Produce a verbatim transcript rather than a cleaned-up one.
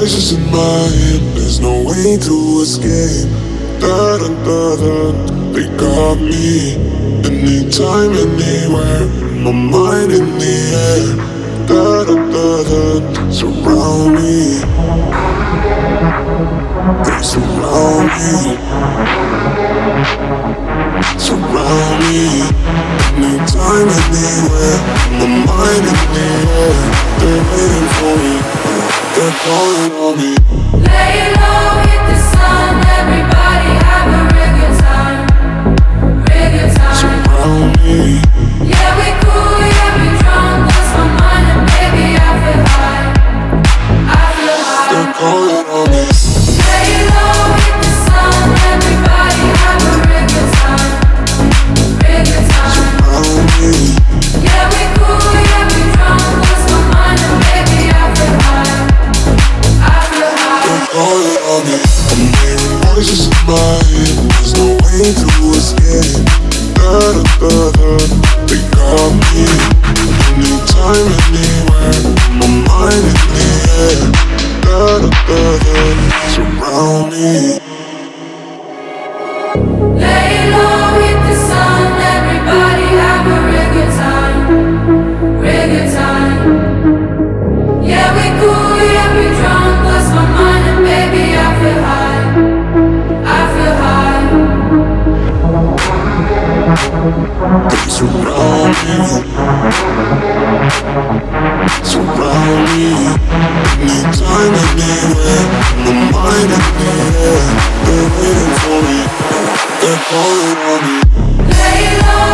voices in my head, there's no way to escape. Da da da da, they got me. Anytime, anywhere, my mind in the air. Da da da da, surround me. They surround me. Surround me. Anytime, anywhere, my mind in the air. They're waiting for me. They're calling on me. Lay low, hit the sun. Everybody have a real good time. Real good time. Surround me. Yeah, we cool, yeah, we drunk. Lost my mind and baby, I feel high. I feel high. They're calling on me. Lay low, hit the sun. Everybody have a real good time. Real good time. Surround me. Yeah, we cool, yeah, we drunk. Lost my mind and baby, I feel high. I feel high. They're calling on me. I'm hearing voices in my head, there's no way to escape. Da da da da, they got me. Anytime, anywhere, my mind in the air. Da da da da, surround me. Lay low, hit the sun. Everybody have a real good time. Real good time. Yeah, we cool, yeah, we drunk. Lost my mind and baby, I feel high. I feel high. They surround me. Surround me. Anytime, anywhere, my mind in the air. They're waiting for me. They're calling on me. Lay low.